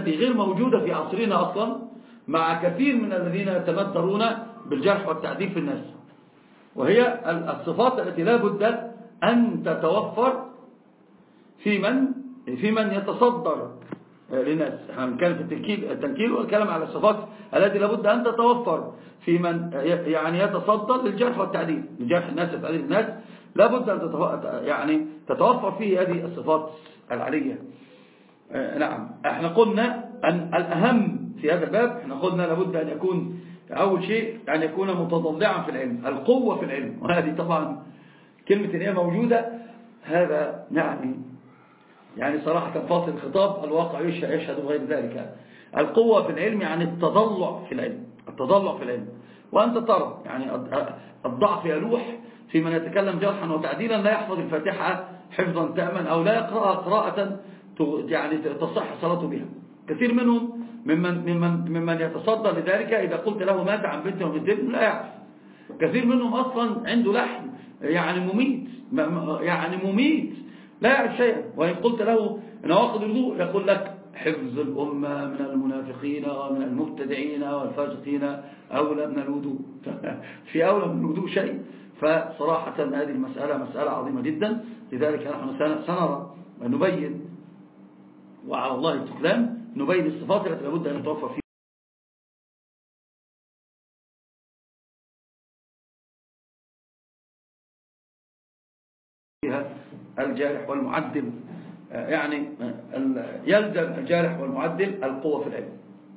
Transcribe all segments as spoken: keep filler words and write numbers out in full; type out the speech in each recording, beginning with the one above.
التي غير موجودة في عصرنا أصلا مع كثير من الذين يتندرون بالجرح والتعديل في الناس، وهي الصفات التي لا بد أن تتوفر في من في من يتصدر للناس. احنا كان في التنكيل التنكيل والكلام على الصفات التي لا بد أن تتوفر في من يعني يتصدر للجرح والتعديل، لجرح الناس وتعديل الناس، لا بد أن يعني تتوفر فيه هذه الصفات العالية. نعم، احنا قلنا أن الأهم في هذا الباب، احنا قلنا لابد أن يكون أول شيء أن يكون متضلعا في العلم، القوة في العلم، وهذه طبعا كلمة إن هي موجودة، هذا يعني يعني صراحة فاصل الخطاب، الواقع يشهد غير ذلك. القوة في العلم يعني التضلع في العلم، التضلع في العلم. وأنت ترى يعني الضعف يلوح في من يتكلم جرحا وتعديلا لا يحفظ الفاتحة حفظا تاما أو لا يقرأها قراءة يعني تصح صلاته بها. كثير منهم ممن, ممن, ممن يتصدى لذلك إذا قلت له مات عن بنت ومن ابن لا يعرف. كثير منهم أصلا عنده لحن يعني مميت، يعني مميت لا يعرف شيئا، وإن قلت له نواقض الوضوء يقول لك حفظ الأمة من المنافقين ومن المبتدعين والفاسقين أولى من الوضوء. في أولى من الوضوء شيء. فصراحة هذه المسألة مسألة عظيمة جدا، لذلك نحن سنرى ونبين وعلى الله التكلام نبين الصفات التي لابد أن نتوفر فيها الجارح والمعدل. يعني يلزم الجارح والمعدل القوة في العلم.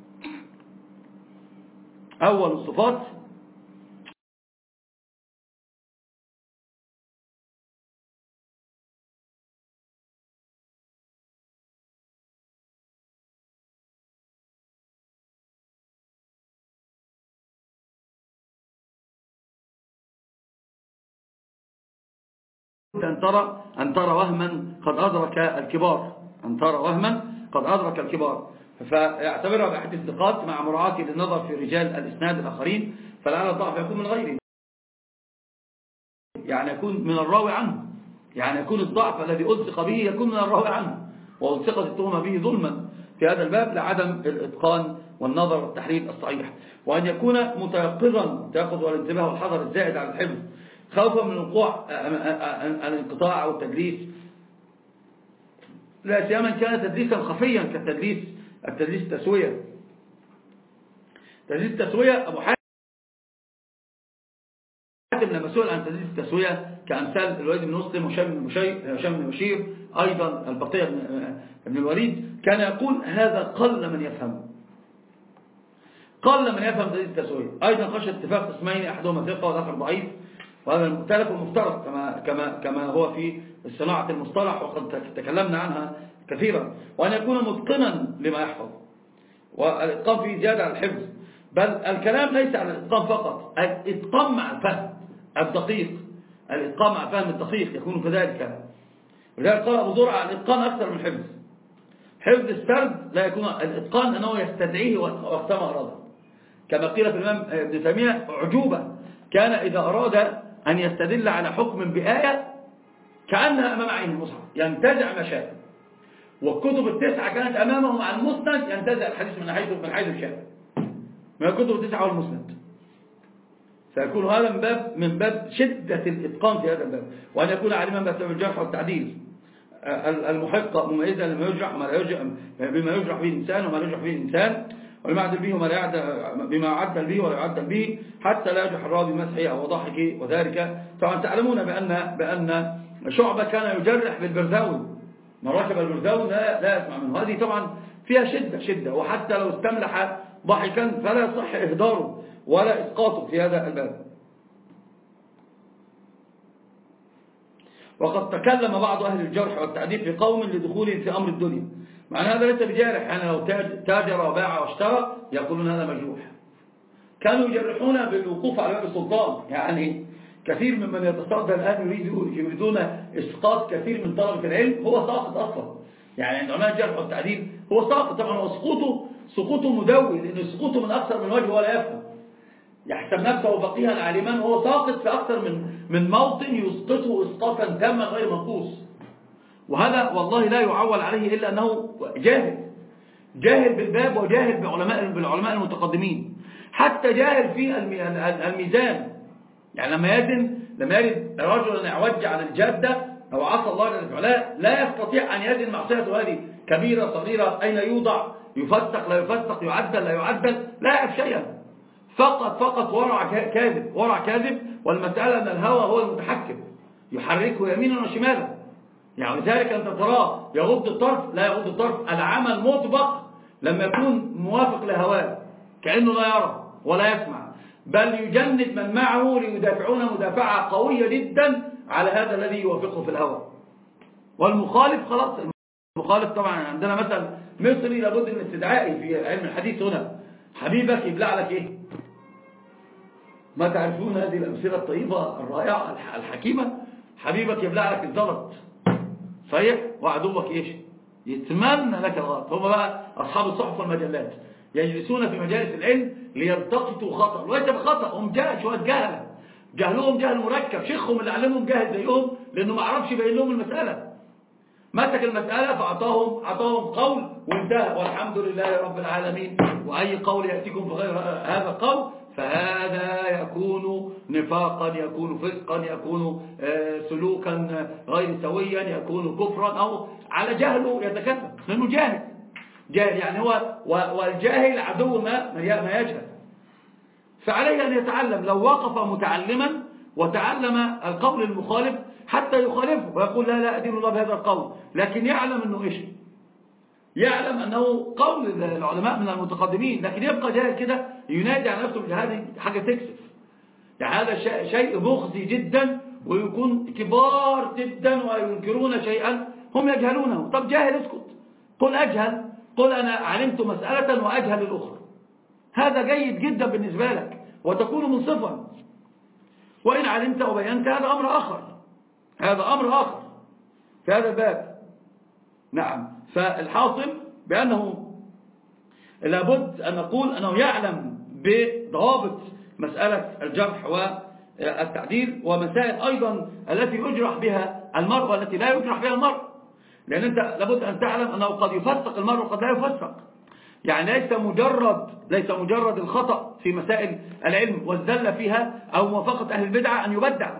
أول الصفات أن ترى أن ترى وهما قد أدرك الكبار، أن ترى وهما قد أدرك الكبار، فيعتبرها بأحد الثقات مع مراعاة للنظر في رجال الإسناد الآخرين، فلعل الضعف يكون من غيره، يعني يكون من الراوي عنه، يعني يكون الضعف الذي ألصق به يكون من الراوي عنه، وألصقت التهمة به ظلما في هذا الباب لعدم الإتقان والنظر والتحليل الصحيح، وأن يكون متيقظا تأخذ والانتباه والحذر الزائد على الحفظ خوفا من وقوع الانقطاع أو التدليس، لا سيما كان تدليسا خفيا كالتدليس التدليس التسوية. تدليس التسوية أبو حاتم لما سئل عن تدليس التسوية كأمثال الوليد بن مسلم وهشام بن بشير أيضا البقية بن الوليد كان يقول هذا قل من يفهم، قل من يفهم تدليس التسوية. أيضا خشى اتفاق اسمين أحدهما ثقة والآخر ضعيف، وهذا المختلف والمفترض كما كما كما هو في صناعة المصطلح وقد تكلمنا عنها كثيرا. وأن يكون متقنا لما يحفظ، والإتقان فيه زيادة على الحفظ، بل الكلام ليس على الإتقان فقط، الإتقان مع الفهم الدقيق، الإتقان مع الفهم الدقيق يكون كذلك. ولذلك قال أبو زرعة الإتقان أكثر من الحفظ. حفظ السرد لا يكون، الإتقان أنه يستدعيه وقت ما أراده، كما قيل في الإمام ابن تيمية أعجوبة كان إذا أراد أن يستدل على حكم بآية كأنها أمام عين المصحف ينتزع ما شاء، والكتب التسعة كانت أمامه مع المسند ينتزع الحديث من حيث من حيث الشاء من الكتب التسعة والمسند. فيكون هذا من باب من باب شدة الإتقان في هذا الباب، وأن يكون عالما بأسباب الجرح والتعديل المحقة مميزا لما يجرح وما لا يجرح، بما يجرح به الإنسان وما لا يجرح به الإنسان، وما يعدل به وما لا يعدل بما يعدل به ولا يعدل به، حتى لا يجرح الراوي بمسحه أو ضحكه وذلك. طبعا تعلمون بأن بأن شعبة كان يجرح بالبرزاوي، من ركب البرزاوي لا لا يسمع منه، هذه طبعا فيها شدة شدة، وحتى لو استملح ضحكا فلا يصح إهداره ولا إسقاطه في هذا الباب. وقد تكلم بعض أهل الجرح والتعديل في قوم لدخولهم في أمر الدنيا، معنى هذا ليس بجارح، يعني لو تاجر وباع واشترى يقولون هذا مجروح. كانوا يجرحون بالوقوف على باب السلطان، يعني كثير ممن يتصدى الآن يريدون إسقاط كثير من طلبة العلم، هو ساقط أصلا، يعني عند علماء الجرح والتعديل هو ساقط طبعا، وسقوطه سقوطه مدوي، لأنه سقوطه من أكثر من وجه ولا يفهم، يحسب نفسه فقيها عالما وهو ساقط في أكثر من من موطن يسقطه إسقاطا تاما غير منقوص. وهذا والله لا يعول عليه إلا أنه جاهل، جاهل بالباب وجاهل بعلماء بالعلماء المتقدمين، حتى جاهل في الميزان. يعني لما يزن لما يجد رجلا يعوج على الجادة أو عصى الله جل وعلا لا يستطيع أن يزن معصيته هذه كبيرة صغيرة، أين يوضع، يفسق لا يفسق، يعدل لا يعدل، لا يعرف شيئا، فقط فقط ورع كاذب ورع كاذب. والمسألة أن الهوى هو المتحكم يحركه يمينا وشمالا. يعني لذلك أنت تراه يغض الطرف لا يغض الطرف، العمل مطبق لما يكون موافق لهواه كأنه لا يرى ولا يسمع، بل يجند من معه ليدافعون مدافعة قوية جدا على هذا الذي يوافقه في الهوى. والمخالف خلاص، المخالف طبعا عندنا مثل مصري لابد من استدعائه في علم الحديث هنا، حبيبك يبلع لك ايه؟ ما تعرفون هذه الأمثلة الطيبة الرائعة الحكيمة؟ حبيبك يبلع لك الزلط صحيح، وعدوك ايش؟ يتمنى لك الغلط. هم بقى أصحاب الصحف والمجلات يجلسون في مجالس العلم ليلتقطوا خطأ، وليس بخطأ، هم جاهل شوية جهلة، جهلهم جهل مركب، شيخهم اللي علمهم جاهل زيهم لأنه ما عرفش يبين لهم المسألة، مسك المسألة فأعطاهم أعطاهم قول وانتهى والحمد لله رب العالمين. وأي قول يأتيكم في غير هذا القول فهذا يكون نفاقا، يكون فسقا، يكون سلوكا غير سويا، يكون كفرا، أو على جهله يتكلم لأنه جاهل. جاهل يعني هو والجاهل عدو ما ما يجهل. فعليه أن يتعلم، لو وقف متعلما وتعلم القول المخالف حتى يخالفه ويقول لا لا أدين الله بهذا القول، لكن يعلم أنه إيش، يعلم أنه قول العلماء من المتقدمين، لكن يبقى جاهل كده ينادي على نفسه بهذه حاجة تكسف. يعني هذا شيء مخزي جدا، ويكون كبار جدا وينكرون شيئا هم يجهلونه. طب جاهل اسكت، قل أجهل، قل أنا علمت مسألة وأجهل الأخرى، هذا جيد جدا بالنسبة لك وتكون منصفا. وإن علمت وبينت هذا أمر آخر، هذا أمر آخر في هذا الباب. نعم. فالحاصل بأنه لابد أن نقول أنه يعلم بضوابط مسألة الجرح والتعديل، ومسائل أيضا التي يجرح بها المرء والتي لا يجرح بها المرء، لأن أنت لابد أن تعلم أنه قد يفسق المرء وقد لا يفسق. يعني ليس مجرد ليس مجرد الخطأ في مسائل العلم والزلة فيها أو موافقة أهل البدعة أن يبدع.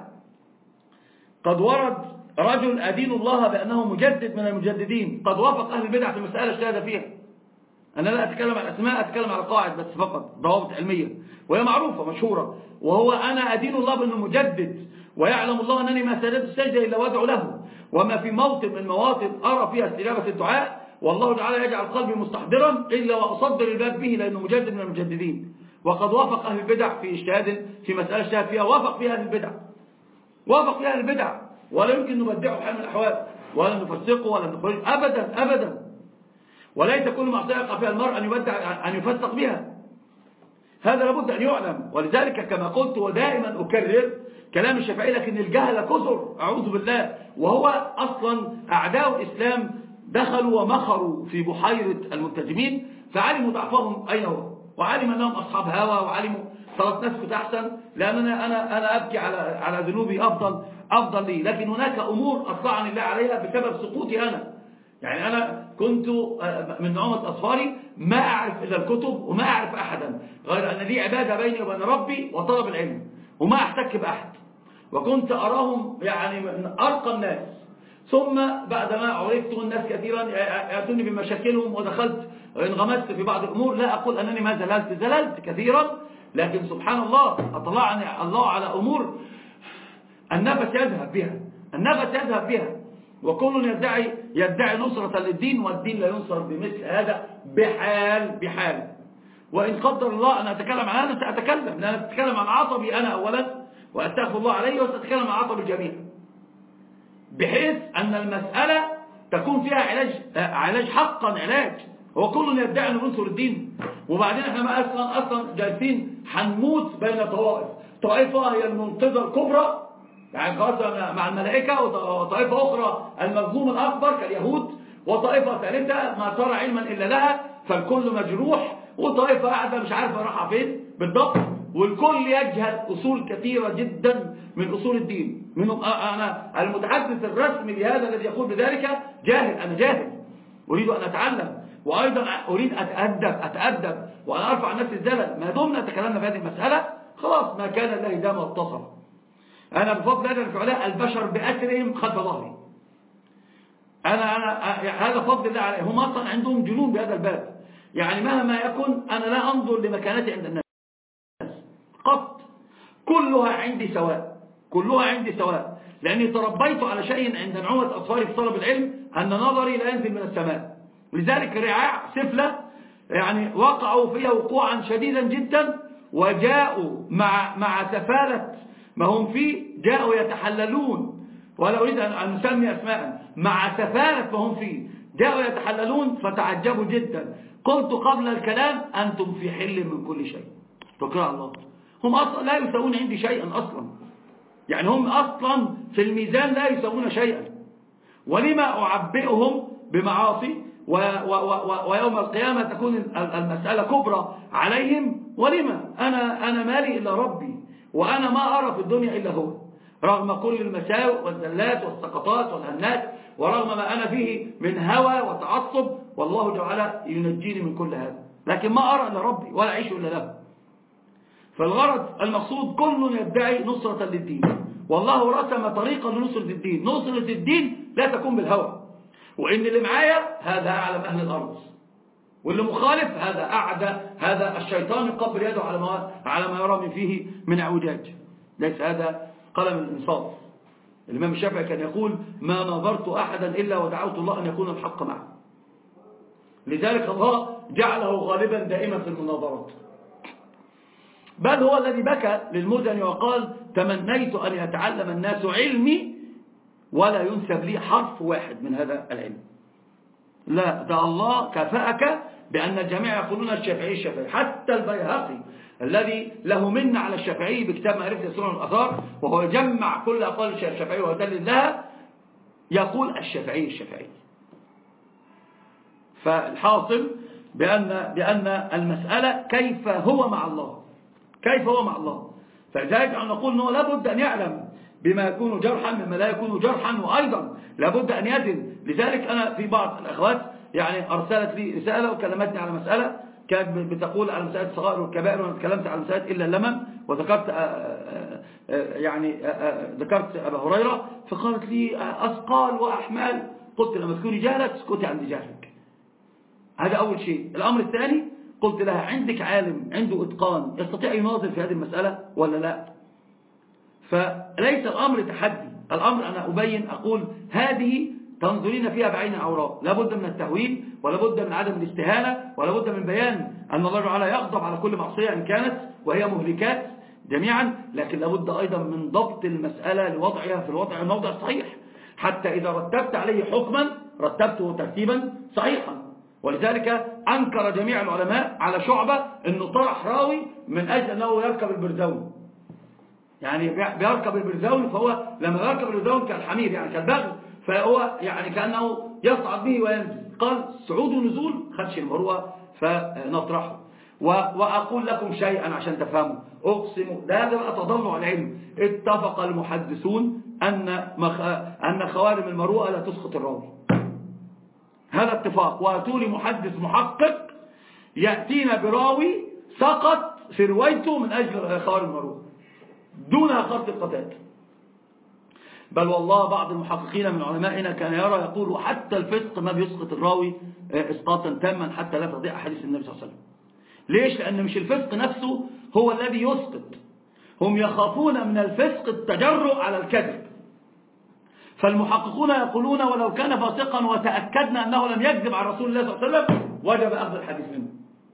قد ورد رجل أدين الله بأنه مجدد من المجددين، قد وافق أهل البدع في مسألة اجتهد فيها. أنا لا أتكلم عن أسماء، أتكلم على قواعد بس فقط، ضوابط علمية وهي معروفة مشهورة، وهو أنا أدين الله بأنه مجدد، ويعلم الله أنني ما سجدت السجدة إلا وادعو له، وما في موطن من مواطن أرى فيها استجابة الدعاء والله تعالى يجعل قلبي مستحضرا إلا وأصدر الباب به لأنه مجدد من المجددين. وقد وافق أهل البدع في اجتهاد في مسألة اجتهد فيها، وافق فيها أهل البدع، وافق فيها أهل البدع، ولا يمكن نبدعه بحال من الأحوال ولا نفسقه ولا نخرج أبدا أبدا. وليس كل معصية يقع فيها المرء أن يبدع أن يفسق بها، هذا لابد أن يعلم. ولذلك كما قلت ودائما أكرر كلام الشافعي، لكن الجهل كثر أعوذ بالله، وهو أصلا أعداء الإسلام دخلوا ومخروا في بحيرة الملتزمين فعلموا ضعفهم أين هو، وعلم أنهم أصحاب هوى، وعلموا صلاة نفسك أحسن لأن أنا, أنا, أنا أبكي على على ذنوبي أفضل أفضل لي. لكن هناك أمور أطلعني الله عليها بسبب سقوطي أنا. يعني أنا كنت من نعومة أصفاري ما أعرف إلا الكتب وما أعرف أحدا، غير أن لي عبادة بيني وبين ربي وطلب العلم، وما أحتك بأحد، وكنت أراهم يعني من أرقى الناس. ثم بعدما عرفت الناس كثيرا يأتوني بمشاكلهم ودخلت انغمست في بعض الأمور، لا أقول أنني ما زللت، زللت كثيرا، لكن سبحان الله أطلعني الله على أمور النفس يذهب بها، النفس يذهب بها، وكل يدعي يدعي نصرة للدين، والدين لا ينصر بمثل هذا بحال بحال. وإن قدر الله أن أتكلم عن هذا سأتكلم، لأن أتكلم عن عصبي أنا أولا وأستغفر الله عليه، وسأتكلم عن عصبي الجميع، بحيث أن المسألة تكون فيها علاج علاج حقا علاج. هو كل يدعي أن ينصر الدين، وبعدين احنا ما أصلا أصلا جالسين هنموت بين طوائف، طائفة هي المنقذة الكبرى يعني خاصة مع الملائكة، وطائفة أخرى المظلوم الأكبر كاليهود، وطائفة ثالثة ما ترى علما إلا لها فالكل مجروح، وطائفة قاعدة مش عارفة راحة فين بالضبط، والكل يجهل أصول كثيرة جدا من أصول الدين. منهم أنا المتحدث الرسمي لهذا الذي يقول بذلك جاهل، أنا جاهل أريد أن أتعلم، وأيضا أريد أتأدب أتأدب وأنا أرفع نفسي الزلل. ما دمنا تكلمنا في هذه المسألة خلاص ما كان الله دام واتصل. أنا بفضل هذا الفعلاء البشر بأسرهم خلف ظهري. أنا أنا هذا فضل الله عليه. هم أصلا عندهم جنون بهذا الباب، يعني مهما يكن أنا لا أنظر لمكانتي عند الناس قط، كلها عندي سواء، كلها عندي سواء، لأني تربيت على شيء عند نعومة أطفالي في طلب العلم أن نظري لا ينزل من السماء. لذلك رعاع سفلة يعني وقعوا فيها وقوعا شديدا جدا، وجاءوا مع مع سفالة ما هم فيه، جاءوا يتحللون، ولا أريد أن نسمي أسماء، مع سفالة ما هم فيه جاءوا يتحللون فتعجبوا جدا. قلت قبل الكلام أنتم في حل من كل شيء، تكرع الله. هم أصلا لا يسوون عندي شيئا أصلا، يعني هم أصلا في الميزان لا يسوون شيئا، ولما أعبئهم بمعاصي و و و ويوم القيامة تكون المسألة كبرى عليهم. ولما أنا, أنا مالي إلا ربي، وأنا ما أرى في الدنيا إلا هو، رغم كل المساوئ والزلات والسقطات والهنات، ورغم ما أنا فيه من هوى وتعصب، والله تعالى ينجيني من كل هذا، لكن ما أرى إلا ربي ولا أعيش إلا له. فالغرض المقصود كل يدعي نصرة للدين، والله رسم طريقا لنصرة الدين. نصرة الدين لا تكون بالهوى، وإن اللي معايا هذا أعلم أهل الأرض، واللي مخالف هذا أعدى، هذا الشيطان يقبل يده على ما على ما يرى من فيه من اعوجاج. ليس هذا قلم الإنصاف. الإمام الشافعي كان يقول ما نظرت أحدا إلا ودعوت الله أن يكون الحق معه. لذلك الله جعله غالبا دائما في المناظرات، بل هو الذي بكى للمزني وقال تمنيت أن يتعلم الناس علمي ولا ينسب لي حرف واحد من هذا العلم. لا، ده الله كفأك بأن الجميع يقولون الشافعي الشافعي. حتى البيهقي الذي له منة على الشافعي بكتاب معرفة السنن والآثار، وهو يجمع كل أقوال الشافعي ويدلل لها، يقول الشافعي الشافعي. فالحاصل بأن, بأن المسألة كيف هو مع الله، كيف هو مع الله. فلذلك نقول أنه لابد أن يعلم بما يكون جرحا مما لا يكون جرحا، وأيضا لابد أن يزن. لذلك أنا في بعض الأخوات يعني أرسلت لي رسالة وكلمتني على مسألة كانت بتقول على مسألة الصغائر والكبائر، وأنا تكلمت على مسألة إلا اللمم، وذكرت يعني ذكرت أبا هريرة، فقالت لي أثقال وأحمال. قلت لما تكوني جاهلة اسكتي عند جهلك، هذا أول شيء. الأمر الثاني قلت لها عندك عالم عنده إتقان يستطيع يناظر في هذه المسألة ولا لا؟ فليس الأمر تحدي، الأمر أنا أبين أقول هذه تنظرين فيها بعين عوراء، لابد من التهويل، ولابد من عدم الاستهانة، ولابد من بيان أن الله تعالى يغضب على كل معصية إن كانت، وهي مهلكات جميعا، لكن لابد أيضا من ضبط المسألة لوضعها في الوضع الموضع الصحيح، حتى إذا رتبت عليه حكما رتبته ترتيبا صحيحا. ولذلك أنكر جميع العلماء على شعبة أنه طرح راوي من أجل أنه يركب البرزون، يعني بيركب البرزون، فهو لما يركب البرزون كالحمير يعني كالبغل، فهو يعني كأنه يصعد به وينزل. قال صعود ونزول خدش المروة فنطرحه. وأقول لكم شيئا عشان تفهموا، أقسم لا هذا أتضلع العلم، اتفق المحدثون أن مخ... أن خوارم المروءة لا تسقط الراوي، هذا اتفاق. وأتولي محدث محقق يأتينا براوي سقط في روايته من أجل خوارم المروءة دونها خرط القتال. بل والله بعض المحققين من علمائنا كان يرى يقول حتى الفسق ما بيسقط الراوي اسقاطا تاما حتى لا تضيع حديث النبي صلى الله عليه وسلم. ليش؟ لأن مش الفسق نفسه هو الذي يسقط، هم يخافون من الفسق التجرؤ على الكذب. فالمحققون يقولون ولو كان فاسقا وتأكدنا أنه لم يكذب على رسول الله صلى الله عليه وسلم وجب أخذ الحديث منه.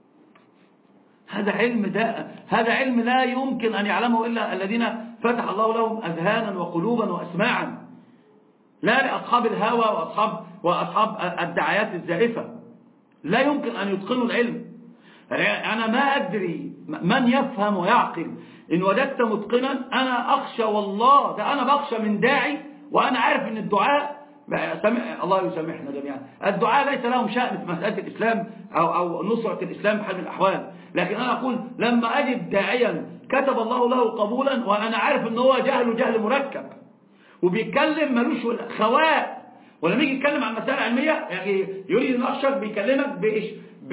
هذا علم ده هذا علم لا يمكن أن يعلمه إلا الذين فتح الله لهم أذهانا وقلوبا وأسماعا، لا لأصحاب الهوى وأصحاب, وأصحاب الدعايات الزائفة، لا يمكن أن يتقنوا العلم. أنا ما أدري من يفهم ويعقل. إن وجدت متقنا أنا أخشى والله، ده أنا بخشى من داعي وأنا عارف أن الدعاء الله يسامحنا جميعا، الدعاء ليس لهم شأن في مسألة الإسلام أو, أو نصرة الإسلام بحال من الأحوال، لكن أنا أقول لما أجد داعيا كتب الله له قبولا وأنا عارف أنه هو جهل جهل مركب وبيتكلم ملوش خواء ولما يجي يتكلم عن مسائل علمية يعني يريد يناقشك بيكلمك بإيش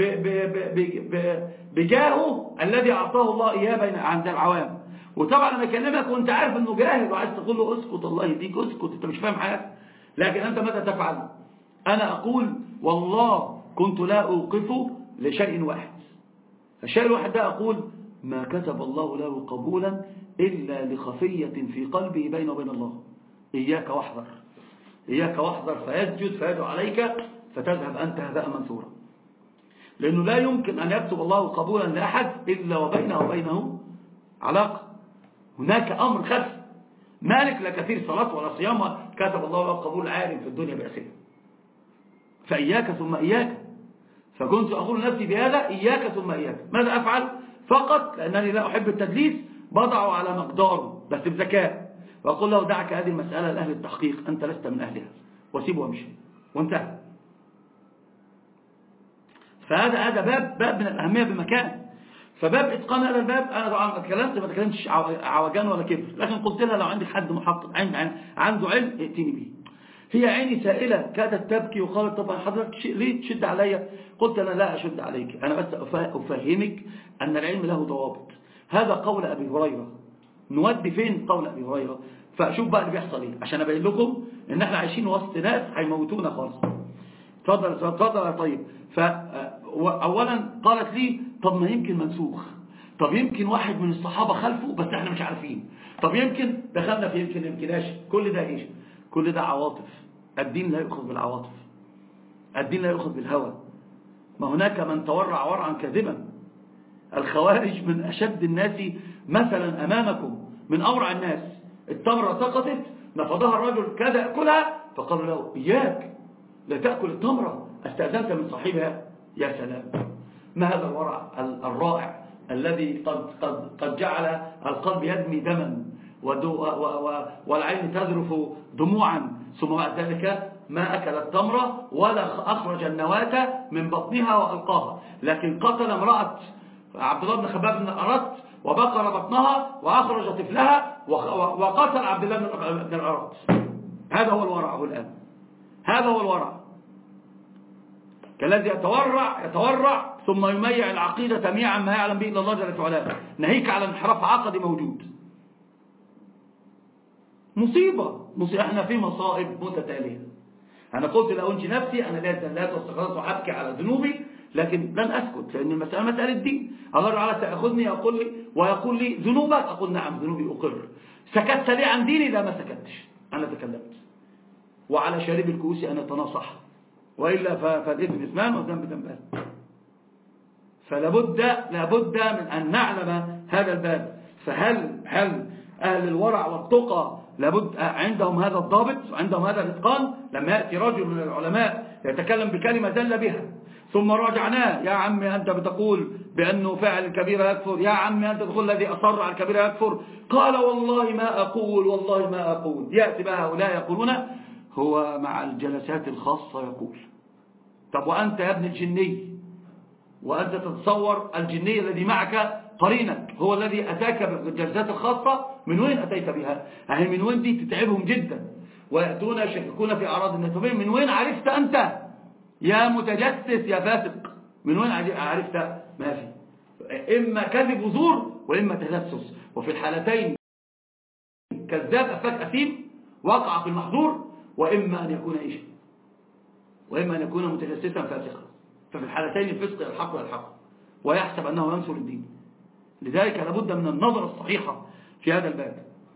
بجاهه الذي أعطاه الله إياه بين عند العوام. وطبعا لما يكلمك وانت عارف انه جاهل وعايز تقول له اسكت الله يهديك اسكت انت مش فاهم حاجة، لكن انت ماذا تفعل؟ انا اقول والله كنت لا اوقفه لشيء واحد، الشيء الواحد ده اقول ما كتب الله له قبولا الا لخفية في قلبه بينه وبين الله. اياك واحذر، اياك واحذر فيسجد فيدعو عليك فتذهب انت هباء منثورا، لانه لا يمكن ان يكتب الله قبولا لاحد الا وبينه وبينه علاقة، هناك امر خفي. مالك لا كثير صلاة ولا صيام كتب الله له قبول عالم في الدنيا بأسره. فإياك ثم إياك، فكنت أقول نفسي بهذا إياك ثم إياك. ماذا أفعل؟ فقط لأنني لا أحب التدليس بضعه على مقداره بس بذكاء، وأقول له دعك هذه المسألة لأهل التحقيق، أنت لست من أهلها، وسيبه وامشي وانتهى. فهذا هذا باب باب من الأهمية بمكان. فباب إتقان هذا الباب أنا طبعا اتكلمت ما تكلمتش عوجان ولا كبر، لكن قلت لها لو عندك حد محقق عنده علم ائتيني به. هي عيني سائلة كادت تبكي وقالت طبعا حضرتك ليه تشد عليا؟ قلت أنا لا أشد عليك، أنا بس أفهمك أن العلم له ضوابط. هذا قول أبي هريرة، نودي فين قول أبي هريرة؟ فأشوف بقى اللي بيحصل إيه عشان أبين لكم إن إحنا عايشين وسط ناس هيموتونا خالص. اتفضل اتفضل يا طيب. فأولا قالت لي طب ما يمكن منسوخ، طب يمكن واحد من الصحابة خلفه بس احنا مش عارفين، طب يمكن دخلنا في يمكن يمكناش. كل ده ايش؟ كل ده عواطف. الدين لا يأخذ بالعواطف، الدين لا يأخذ بالهوى. ما هناك من تورع ورعا كاذبا. الخوارج من أشد الناس مثلا أمامكم، من أورع الناس. التمرة سقطت نفضها الرجل كذا يأكلها فقالوا له إياك لا تأكل التمرة استأذنت من صاحبها. يا سلام، ما هذا الورع الرائع الذي قد, قد, قد جعل القلب يدمي دما والعين تذرف دموعا، ثم بعد ذلك ما أكل التمرة ولا أخرج النواة من بطنها وألقاها، لكن قتل امرأة عبد الله بن خباب بن الأرت وبقر بطنها وأخرج طفلها وقتل عبد الله بن الأرت. هذا هو الورع الآن، هذا هو الورع كالذي يتورع يتورع ثم يميع العقيدة تميعا ما يعلم به إلا الله جل وعلا. ناهيك على انحراف عقدي موجود. مصيبة مصيبة، احنا في مصائب متتالية. أنا قلت لو أنت نفسي أنا لا زلات واستغرقت وحبكي على ذنوبي، لكن لن أسكت لأن المسألة مسألة دين. الله تعالى سيأخذني يقول لي ويقول لي ذنوبك، أقول نعم ذنوبي أقر. سكت لي عن ديني؟ لا ما سكتش، أنا تكلمت. وعلى شارب الكؤوس أنا تناصح، وإلا فالإثم إثمان والذنب ذنبان. فلابد لابد من أن نعلم هذا الباب. فهل هل أهل الورع والتقى لابد عندهم هذا الضابط وعندهم هذا الإتقان؟ لما يأتي رجل من العلماء يتكلم بكلمة دل بها ثم راجعناه، يا عمي أنت بتقول بأنه فعل الكبيرة يكفر، يا عمي أنت تقول الذي أصر على الكبيرة يكفر، قال والله ما أقول والله ما أقول. يأتي بها هؤلاء يقولون هو مع الجلسات الخاصة يقول. طب وأنت يا ابن الجني، وأنت تتصور الجني الذي معك قرينك هو الذي أتاك بالجلسات الخاصة، من وين أتيت بها؟ هي من وين دي تتعبهم جدا ويأتون يشككون في أعراض الناس. من وين عرفت أنت يا متجسس يا فاسق؟ من وين عرفت؟ ما في، إما كذب وزور وإما تجسس، وفي الحالتين كذاب أفاك أثيم وقع في المحظور، وإما أن يكون إيش؟ وإما أن يكون متجسسا فاسقا. ففي الحالتين الفسق يلحق يلحق ويحسب أنه ينصر الدين. لذلك لابد من النظرة الصحيحة في هذا الباب.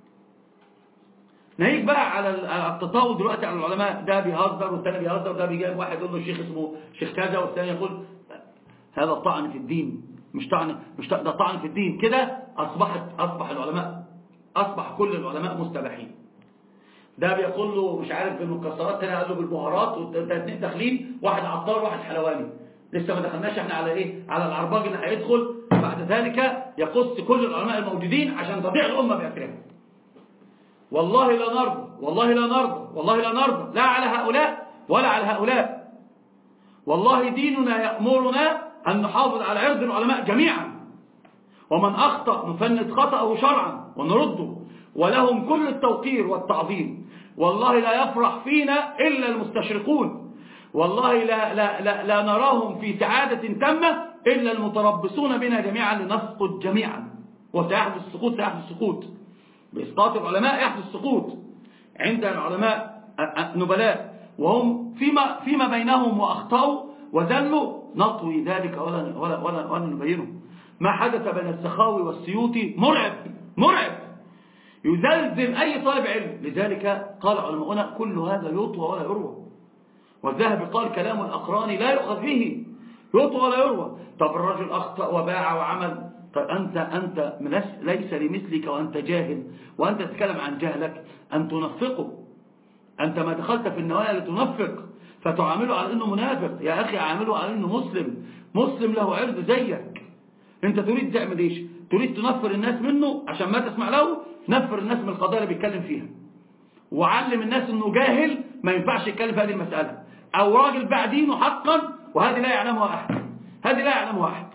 نهيك بقى على التطاول دلوقتي على العلماء، ده بيهزر والثاني بيهزر، ده بيجي واحد يقول له الشيخ اسمه شيخ كذا والثاني يقول هذا الطعن في الدين. مش طعن، مش ده طعن في الدين. كده أصبحت أصبح العلماء أصبح كل العلماء مستباحين. ده بيقول له مش عارف بالمكسرات، تاني قال له بالبهارات، واثنين داخلين، واحد عطار واحد حلواني. لسه ما دخلناش احنا على ايه؟ على العرباج اللي هيدخل بعد ذلك يقص كل العلماء الموجودين عشان تضيع الامه بأسرها. والله لا نرضى، والله لا نرضى، والله لا نرضى، لا على هؤلاء ولا على هؤلاء. والله ديننا يأمرنا أن نحافظ على عرض العلماء جميعا، ومن أخطأ نفند خطأه شرعا ونرده، ولهم كل التوقير والتعظيم. والله لا يفرح فينا إلا المستشرقون، والله لا, لا, لا, لا نراهم في سعادة تامة إلا المتربصون بنا جميعا لنسقط جميعا. وسيحدث السقوط، سيحدث السقوط بإسقاط العلماء، يحدث السقوط عند العلماء نبلاء وهم فيما, فيما بينهم وأخطأوا وذلوا نطوي ذلك ولا, ولا, ولا, ولا نبينه. ما حدث بين السخاوي والسيوطي مرعب مرعب يزلزل أي طالب علم. لذلك قال علماؤنا كل هذا يطوى ولا يروى. والذهبي قال كلام الأقران لا يؤخذ به، يطوى ولا يروى. طب الرجل أخطأ وباع وعمل، طب أنت, أنت ليس لمثلك وأنت جاهل وأنت تتكلم عن جهلك أن تنفقه. أنت ما دخلت في النوايا لتنفق فتعامله على أنه منافق. يا أخي عامله على أنه مسلم، مسلم له عرض زيك. أنت تريد تعمل إيش؟ تريد تنفر الناس منه عشان ما تسمع له؟ نفر الناس من القضايا اللي بيتكلم فيها، وعلم الناس أنه جاهل ما ينفعش يتكلم في هذه المسألة، أو راجل باع دينه حقا وهذه لا يعلمها أحد، هذه لا يعلمها أحد.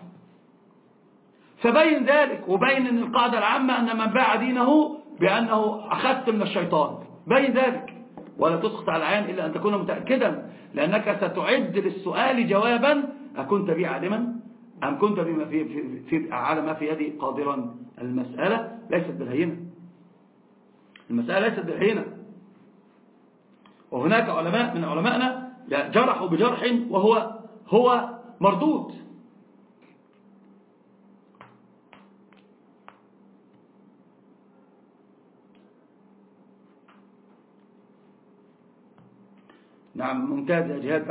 فبين ذلك وبين أن القاعدة العامة أن من باع دينه بأنه أخذت من الشيطان، بين ذلك ولا تسقط على العين إلا أن تكون متأكدا، لأنك ستعد للسؤال جوابا: أكنت بي عالما أم كنت بما في, في, في على ما في يدي قادرا؟ المسألة ليست بالهينة، المسألة ليست بالهينة. وهناك علماء من علمائنا جرحوا بجرح وهو هو مردود. نعم ممتاز يا جهاد.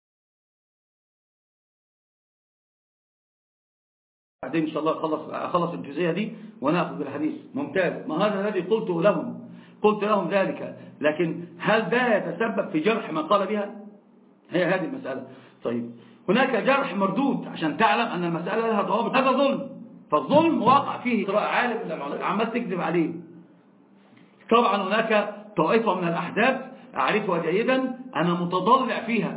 بعدين إن شاء الله أخلص, أخلص الجزئية دي ونأخذ بالحديث. ممتاز. ما هذا الذي قلته لهم، قلت لهم ذلك، لكن هل ده يتسبب في جرح ما قال بها؟ هي هذه المسألة. طيب هناك جرح مردود عشان تعلم أن المسألة لها ضوابط. هذا ظلم، فالظلم واقع فيه قراءة عالم من العلماء عمال تكذب عليه. طبعا هناك طائفة من الأحزاب أعرفها جيدا، أنا متضلع فيها،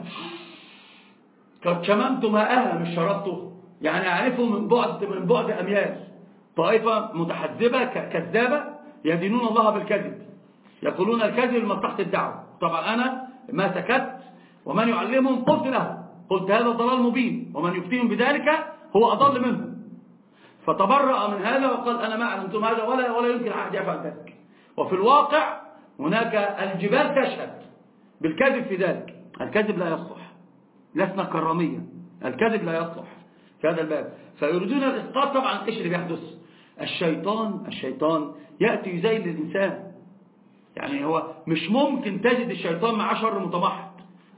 قد شممت ماءها مش شربته، يعني أعرفه من بعد من بعد أميال. طائفة متحزبة كذابة يدينون الله بالكذب، يقولون الكذب لمصلحة الدعوة. طبعا أنا ما سكت، ومن يعلمهم قلت له، قلت هذا ضلال مبين، ومن يفتيهم بذلك هو أضل منهم. فتبرأ من هذا وقال أنا ما علمتم هذا ولا ولا يمكن أحد يفعل ذلك. وفي الواقع هناك الجبال تشهد بالكذب في ذلك. الكذب لا يصلح، لسنا كرامية، الكذب لا يصلح في هذا الباب. فيريدون الإسقاط. طبعا إيش اللي بيحدث؟ الشيطان الشيطان يأتي يزين الإنسان. يعني هو مش ممكن تجد الشيطان مع شر متمحض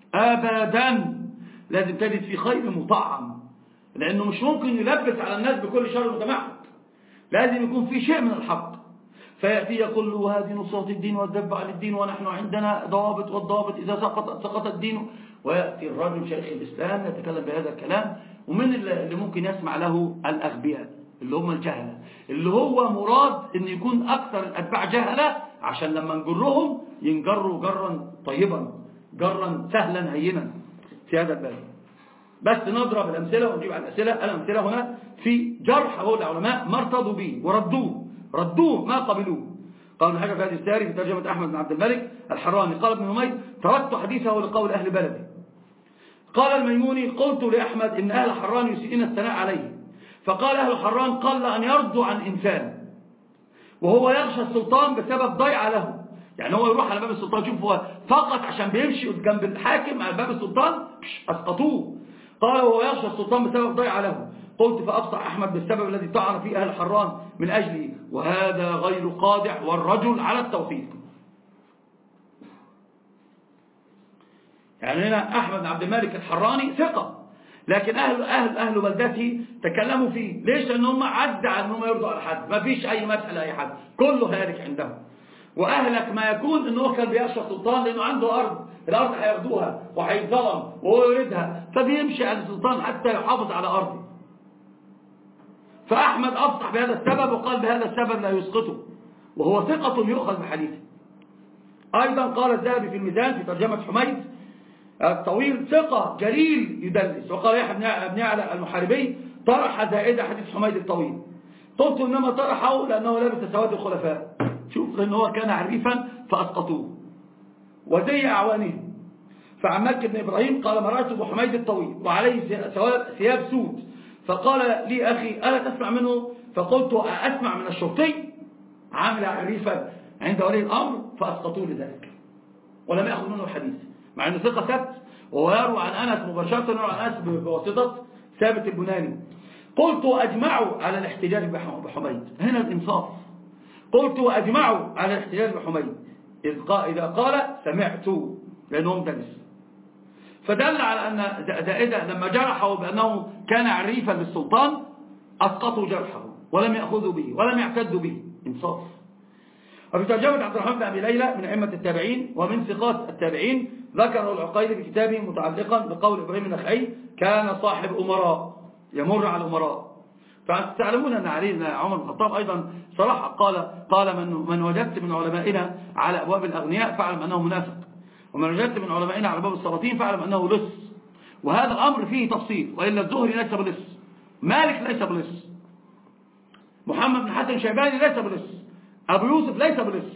أبدا، لازم تجد في خير مطعم، لأنه مش ممكن يلبس على الناس بكل شر متمحض، لازم يكون في شيء من الحق. فيأتي يقول له هذه نصرة الدين والذب عن الدين ونحن عندنا ضوابط، والضوابط إذا سقط سقط الدين. ويأتي الرجل شيخ الإسلام يتكلم بهذا الكلام، ومن اللي ممكن يسمع له الأغبياء اللي هم الجهلة، اللي هو مراد أن يكون أكثر الأتباع جهلة عشان لما نجرهم ينجروا جرا طيبا، جرا سهلا هينا في هذا الباب. بس نضرب الأمثلة ونجيب على الأسئلة. الأمثلة هنا في جرح هو العلماء ما ارتضوا به وردوه، ردوه ما قبلوه. قال ابن حجر في هذه الساري في ترجمة أحمد بن عبد الملك الحراني قال ابن هميد تركت حديثه لقول أهل بلدي. قال الميموني قلت لأحمد إن أهل حران يسيئون الثناء عليه، فقال أهل حران قل أن يرضوا عن إنسان وهو يخشى السلطان بسبب ضيعة له. يعني هو يروح على باب السلطان، شوف هو فقط عشان بيمشي جنب الحاكم على باب السلطان أسقطوه. قال وهو يخشى السلطان بسبب ضيعة له. قلت فأبصع أحمد بالسبب الذي طعن فيه أهل حران من أجله، وهذا غير قادح والرجل على التوفيق. يعني هنا أحمد بن عبد الملك الحراني ثقة، لكن أهل أهل أهل بلدته تكلموا فيه. ليش؟ لأن هم عد عن أنهم يرضوا على حد، ما فيش أي مسألة أي حد، كله هالك عندهم. وأهلك ما يكون أنه كان بيخشى السلطان لأنه عنده أرض، الأرض هياخدوها وهيتظلم وهو يريدها، فبيمشي على السلطان حتى يحافظ على أرضه. فأحمد أفصح بهذا السبب وقال بهذا السبب لا يسقطه، وهو ثقة يؤخذ بحديثه. أيضا قال الذهبي في الميزان في ترجمة حميد الطويل ثقة جليل يدلس. وقال يحيى بن يعلى المحاربي طرح زائدة حديث حميد الطويل. قلت إنما طرحه لأنه لبس سواد الخلفاء. شوف، لأنه كان عريفا فأسقطوه. وزي أعوانهم. فعن مكي بن إبراهيم قال مرأت أبو حميد الطويل وعليه ثياب سود، فقال لي أخي ألا تسمع منه؟ فقلت أسمع من الشرطي عامل عريفا عند ولي الأمر، فأسقطوا لذلك ولم يأخذ منه الحديث، مع أنه ثقة ثبت، وهو يروى عن أنس مباشرة، يروى عن أنس بواسطة ثابت البناني. قلت أجمعوا على الاحتجاج بحميد، هنا الإنصاف. قلت وأجمعوا على الاحتجاج بحميد إذا قال سمعت، لأنه مدلس. فدل على أن زائدة لما جرحه بأنه كان عريفا للسلطان أسقطوا جرحه ولم يأخذوا به ولم يعتدوا به، إنصاف. وفي ترجمة عبد الرحمن بن أبي ليلى من أئمة التابعين ومن ثقات التابعين ذكره العقيلي في كتابه متعلقا بقول إبراهيم النخعي كان صاحب أمراء يمر على الأمراء. فتعلمون أن علي عمر بن الخطاب أيضا صراحة قال قال من, من وجدت من علمائنا على أبواب الأغنياء فاعلم أنه منافق، ومن وجدت من علمائنا على أبواب السلاطين فاعلم أنه لص. وهذا الأمر فيه تفصيل، وإلا الزهري ليس بلص، مالك ليس بلص، محمد بن حسن شيباني ليس بلص، أبو يوسف ليس بلص،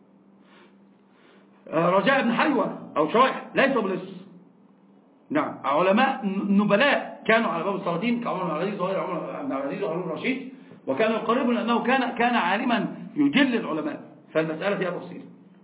رجاء بن حيوة أو شريح ليس بلص. نعم، علماء نبلاء كانوا على باب السلاطين كعمر بن العزيز وغير عمر بن العزيز وهارون الرشيد، وكانوا يقربون أنه كان كان عالما يجل العلماء، فالمسألة فيها تفصيل.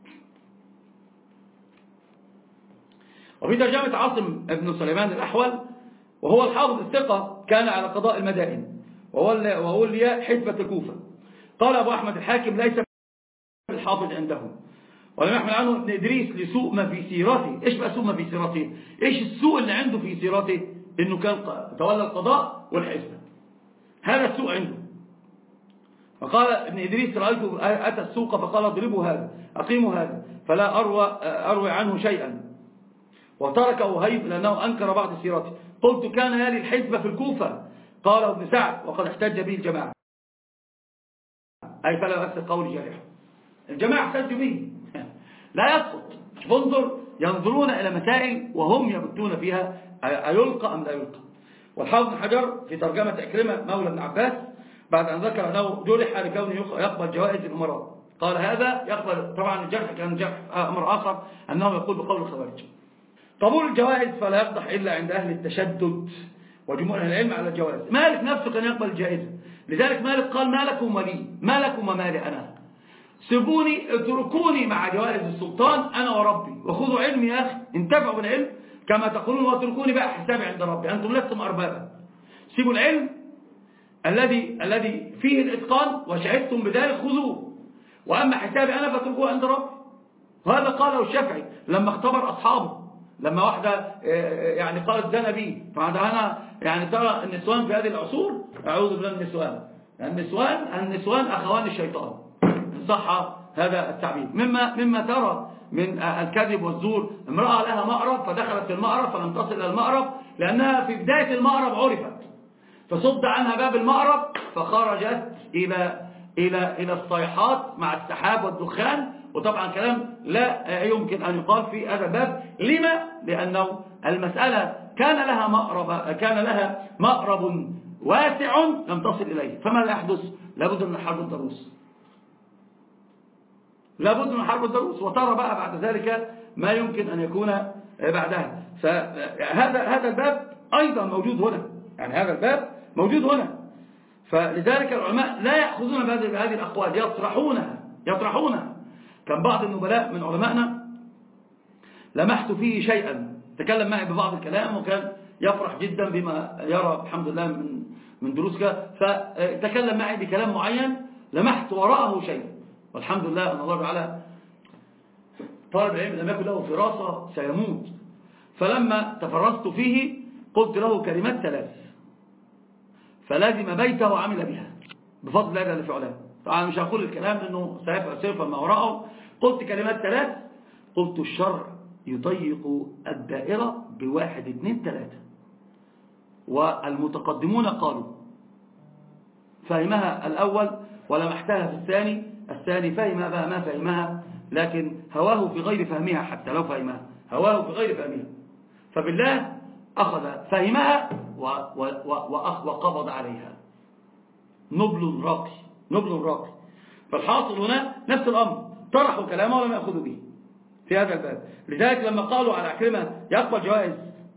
وفي ترجمة عاصم بن سليمان الأحول وهو الحافظ الثقة كان على قضاء المدائن وولي حزبة الكوفة. قال أبو أحمد الحاكم ليس بالحافظ عندهم، ولم يحمل عنه ابن إدريس لسوء ما في سيرته. إيش بقى سوء ما في سيرته؟ إيش السوء اللي عنده في سيرته؟ إنه كان تولى القضاء والحزبة، هذا السوء عنده. فقال ابن إدريس رأيته أتى السوق فقال اضربوا هذا أقيموا هذا فلا أروى, أروي عنه شيئا، وتركه وهيب لأنه أنكر بعض سيرته. قلت كان يلي الحزبة في الكوفة، قال ابن سعد وقد احتج به الجماعة، أي فلا يؤثر قول جارح، الجماعة احتج به لا يسقط. انظر، ينظرون إلى مسائل وهم يبتون فيها أيلقى أم لا يلقى. والحافظ بن حجر في ترجمة أكرمة مولى بن عباس بعد أن ذكر أنه جرح لكونه يقبل جوائز الأمراء قال هذا يقبل، طبعا الجرح كان جرح أمر آخر أنه يقول بقول الخوارج. قبول الجوائز فلا يقدح إلا عند أهل التشدد وجمهور أهل العلم على الجوائز. مالك نفسه كان يقبل الجائزة، لذلك مالك قال ما لكم ولي ما لكم ومالي أنا، سيبوني اتركوني مع جوائز السلطان أنا وربي، وخذوا علمي يا أخي انتفعوا بالعلم كما تقولون، واتركوني بقى حسابي عند ربي، أنتم لستم أربابا. سيبوا العلم الذي الذي فيه الإتقان وشهدتم بذلك خذوه، وأما حسابي أنا فاتركوه عند ربي. وهذا قاله الشافعي لما اختبر أصحابه، لما واحدة يعني قالت زنا بي، فأنا يعني ترى النسوان في هذه العصور أعوذ بالله من النسوان، النسوان النسوان أخوان الشيطان صح هذا التعبير. مما مما ترى من الكذب والزور، امرأة لها مأرب فدخلت في المأرب فلم تصل إلى المأرب لأنها في بداية المأرب عرفت، فصد عنها باب المأرب فخرجت إلى إلى إلى الصيحات مع السحاب والدخان. وطبعا كلام لا يمكن أن يقال في هذا الباب. لما؟ لأنه المسألة كان لها مأرب كان لها مأرب واسع لم تصل إليه، فما يحدث؟ لابد من حرب الضروس، لابد من حرب الضروس، وترى بقى بعد ذلك ما يمكن أن يكون بعدها. فهذا هذا الباب أيضا موجود هنا، يعني هذا الباب موجود هنا. فلذلك العلماء لا يأخذون بهذه الأقوال، يطرحونها يطرحونها. كان بعض النبلاء من علمائنا لمحت فيه شيئا تكلم معي ببعض الكلام، وكان يفرح جدا بما يرى الحمد لله من من دروسك، فتكلم معي بكلام معين لمحت وراءه شيء، والحمد لله أن الله تعالى طالب العلم لم يكن له فراسة سيموت. فلما تفرست فيه قلت له كلمات ثلاث فلازم بيته وعمل بها بفضل الله جل وعلا. طبعا مش هقول الكلام لأنه سيفهم ما وراءه. قلت كلمات ثلاث، قلت الشرع يضيق الدائرة بواحد اثنين ثلاثة، والمتقدمون قالوا فهمها الأول ولمحتها في الثاني، الثاني فهمها بقى ما فهمها، لكن هواه في غير فهمها، حتى لو فهمها هواه في غير فهمها. فبالله أخذ فهمها وقبض عليها. نبل راقي نبل راقي. فالحاصل هنا نفس الأمر، طرحوا كلامه ولم يأخذوا به. في هذا الباب. لذلك لما قالوا على عكرمة يقبل جوائز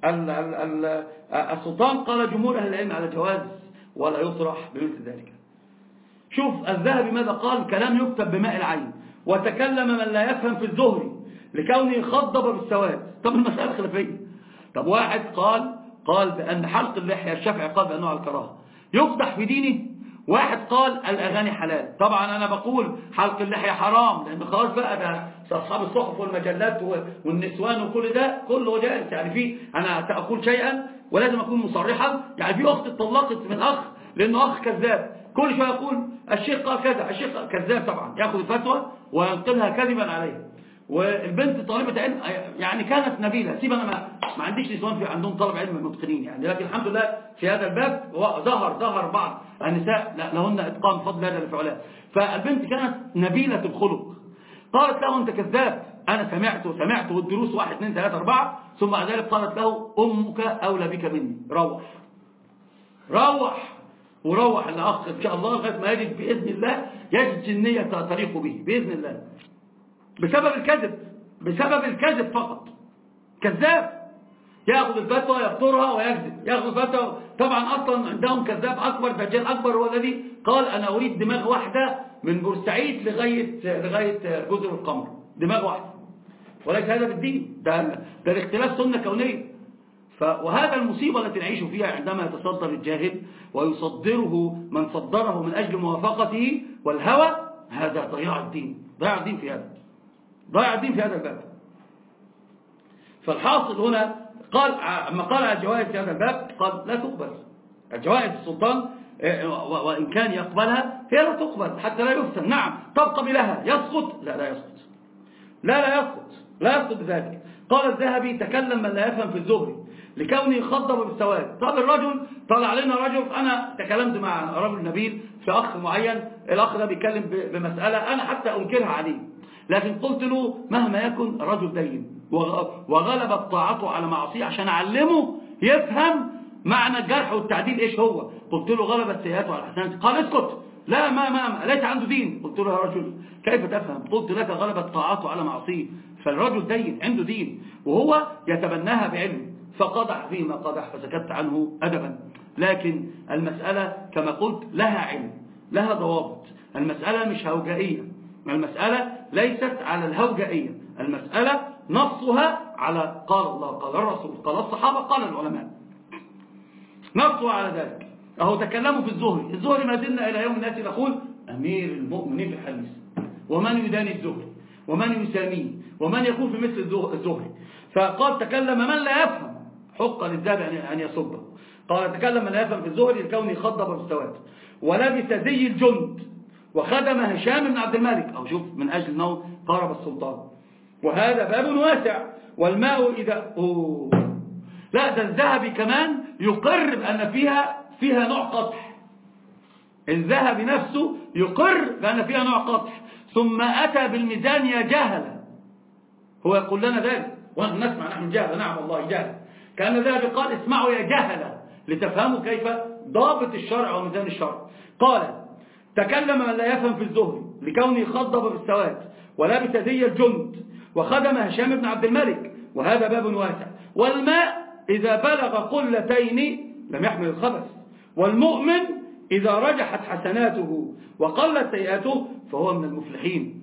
السلطان، قال جمهور أهل العلم على جواز ولا يطرح بمثل ذلك. شوف الذهبي ماذا قال: كلام يكتب بماء العين، وتكلم من لا يفهم في الزهري لكونه خضب بالسواد. طب المسألة خلافية. طب واحد قال قال بأن حلق اللحية، الشافعي قال بأنه على الكراهة، يقدح في دينه. واحد قال الأغاني حلال. طبعا أنا بقول حلق اللحية حرام، لأن خلاص بقى ده أصحاب الصحف والمجلات والنسوان وكل ده كله جائز. يعني في أنا أقول شيئا ولازم أكون مصرحا. يعني في أخت اتطلقت من أخ لأنه أخ كذاب، كل شوية يقول الشيخ قال كذا، الشيخ كذاب طبعا، يأخذ الفتوى وينقلها كذبا عليه. والبنت طالبة علم يعني كانت نبيلة. سيب أنا ما, ما عنديش نسوان في عندهم طلب علم متقنين يعني، لكن الحمد لله في هذا الباب ظهر ظهر بعض النساء لهن إتقان بفضل هذا الفعلاء. فالبنت كانت نبيلة الخلق، قالت له أنت كذاب، أنا سمعت وسمعت والدروس واحد اثنين ثلاثة أربعة. ثم بعد ذلك قالت له أمك أولى بك مني، روح روح وروح الأخ إن شاء الله لغاية ما يجد بإذن الله، يجد جنية تليق به بإذن الله، بسبب الكذب، بسبب الكذب فقط. كذاب يأخذ الفتوى يفطرها ويكذب، يأخذ الفتوى. طبعا أصلا عندهم كذاب أكبر، دجال أكبر هو الذي قال أنا أريد دماغ واحدة من بورسعيد لغاية لغاية جزر القمر، دماغ واحدة. وليس هذا بالدين، ده ده الاختلاف سنة كونية. وهذا المصيبة التي نعيش فيها عندما يتصدر الجاهل ويصدره من صدره من أجل موافقته والهوى، هذا ضياع الدين، ضياع الدين في هذا ضياع الدين في هذا الباب. فالحاصل هنا قال أما قال على الجوائز في هذا الباب قال لا تقبل الجوائز السلطان، وإن كان يقبلها هي لا تقبل حتى لا يفتن. نعم تبقى لها، يسقط لا لا يسقط لا لا يسقط لا يسقط بذلك. قال الذهبي تكلم من لا يفهم في الزهري لكونه خضب بالسواد. طب الرجل طلع علينا رجل، أنا تكلمت مع رجل نبيل في أخ معين، الأخ ده بيتكلم بمسألة أنا حتى أنكرها عليه، لكن قلت له مهما يكن الرجل دين وغلبت طاعته على معصيه عشان أعلمه يفهم معنى الجرح والتعديل إيش هو. قلت له غلبت سيئاته على حسناته، قال اسكت لا ما ما ليس عنده دين. قلت له يا رجل كيف تفهم؟ قلت لك غلبت طاعته على معصيه، فالرجل دين عنده دين وهو يتبناها بعلم، فقدح فيما قدح فسكت عنه أدبا. لكن المسألة كما قلت لها علم، لها ضوابط. المسألة مش هوجائية، المسألة ليست على الهوجائية، المسألة نصها على قال الله قال الرسول قال الصحابة قال العلماء، نصها على ذلك. أهو تكلموا في الزهري، الزهري ما زلنا إلى يوم الناس نقول أمير المؤمنين في الحديث، ومن يداني الزهري ومن يساميه ومن يكون في مثل الزهري. فقال تكلم من لا يفهم، حق للذهب أن يصبه. قال تكلم من لا يفهم في الزهري لكونه خضب بالسواد ولبس زي الجند وخدم هشام بن عبد الملك، أو شوف من أجل أنه قارب السلطان. وهذا باب واسع. والماء إذا أوه. لا ده الذهبي كمان يقر بأن فيها فيها نوع قطح، الذهبي نفسه يقر بأن فيها نوع قطح، ثم أتى بالميزان يا جهل. هو يقول لنا ذلك ونحن نسمع نحن جهل، نعم والله جهل. كأن الذهبي قال اسمعوا يا جهل لتفهموا كيف ضابط الشرع وميزان الشرع. قال تكلم من لا يفهم في الزهري لكونه خضب بالسواد ولبس زي الجند وخدم هشام بن عبد الملك، وهذا باب واسع. والماء إذا بلغ قلتين لم يحمل الخبث، والمؤمن إذا رجحت حسناته وقلت سيئاته فهو من المفلحين.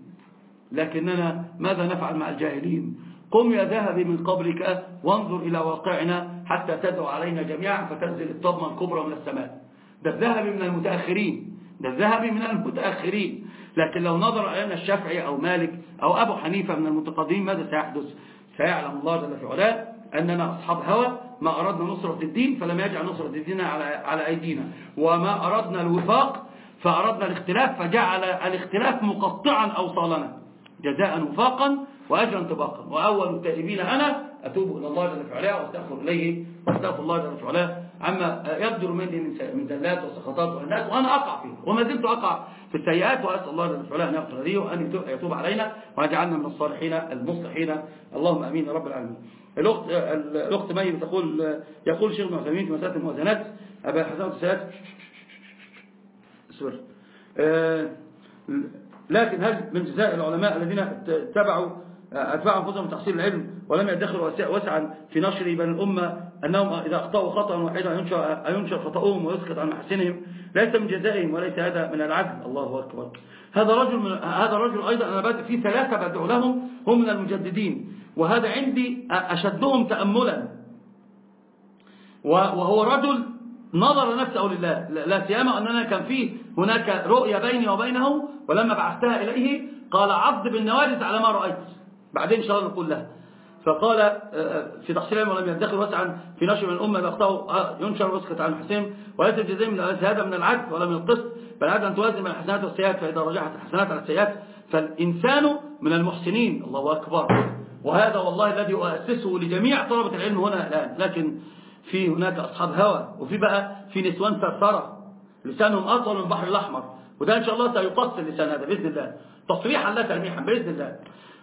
لكننا ماذا نفعل مع الجاهلين؟ قم يا ذهبي من قبرك وانظر إلى واقعنا حتى تدعو علينا جميعا فتنزل الطبمة الكبرى من السماء. ده الذهبي من المتأخرين، ده الذهبي من المتأخرين. لكن لو نظر علينا الشافعي أو مالك أو أبو حنيفة من المتقدمين ماذا سيحدث؟ سيعلم الله جل في علاه أننا أصحاب هوى، ما أردنا نصرة الدين فلم يجعل نصرة الدين على على أيدينا، وما أردنا الوفاق فأردنا الاختلاف فجعل الاختلاف مقطعا أوصالنا جزاء وفاقا وأجرا طباقا. وأول التائبين أنا أتوب إلى الله جل في علاه واستغفر إليه واستغفر الله جل في علاه عما يبدر مني من زلات وسخطات وهنات، وأنا أقع فيه وما زلت أقع في السيئات، وأسأل الله جل في علاه أن يغفر لي وأن يتوب علينا ويجعلنا من الصالحين المصلحين، اللهم أمين يا رب العالمين. الأخت الأخت مي تقول يقول شيخ ابن عثيمين في مسألة الموازنات أبا حسن السيئات سوري آه لكن هل من جزاء العلماء الذين اتبعوا أدفع أنفسهم تحصيل العلم ولم يدخلوا وسعا في نشر بين الأمة أنهم إذا أخطأوا خطأ واحدا ينشر خطأهم ويسقط عن محسنهم ليس من جزائهم وليس هذا من العدل. الله أكبر. هذا رجل من هذا الرجل أيضا أنا بدأ في ثلاثة بدعو لهم هم من المجددين، وهذا عندي أشدهم تأملا، وهو رجل نظر نفسه لله، لا سيما أننا كان فيه هناك رؤية بيني وبينه، ولما بعثتها إليه قال عض بالنواجذ على ما رأيت، بعدين إن شاء الله نقول له. فقال في تحصيل العلم ولم يدخل وسعا في نشر من الأمة لأخطأوا ينشر ويسقط عن المحسنين وليس الجزاء من هذا من العدل ولا من القسط، بل هذا أن توازن بين الحسنات والسيئات، فإذا رجعت الحسنات على السيئات فالإنسان من المحسنين. الله أكبر. وهذا والله الذي أؤسسه لجميع طلبة العلم هنا الآن، لكن في هناك أصحاب هوى، وفي بقى في نسوان ثرثرة لسانهم أطول من البحر الأحمر، وده إن شاء الله سيقص اللسان هذا بإذن الله تصريحا لا تلميحا بإذن الله.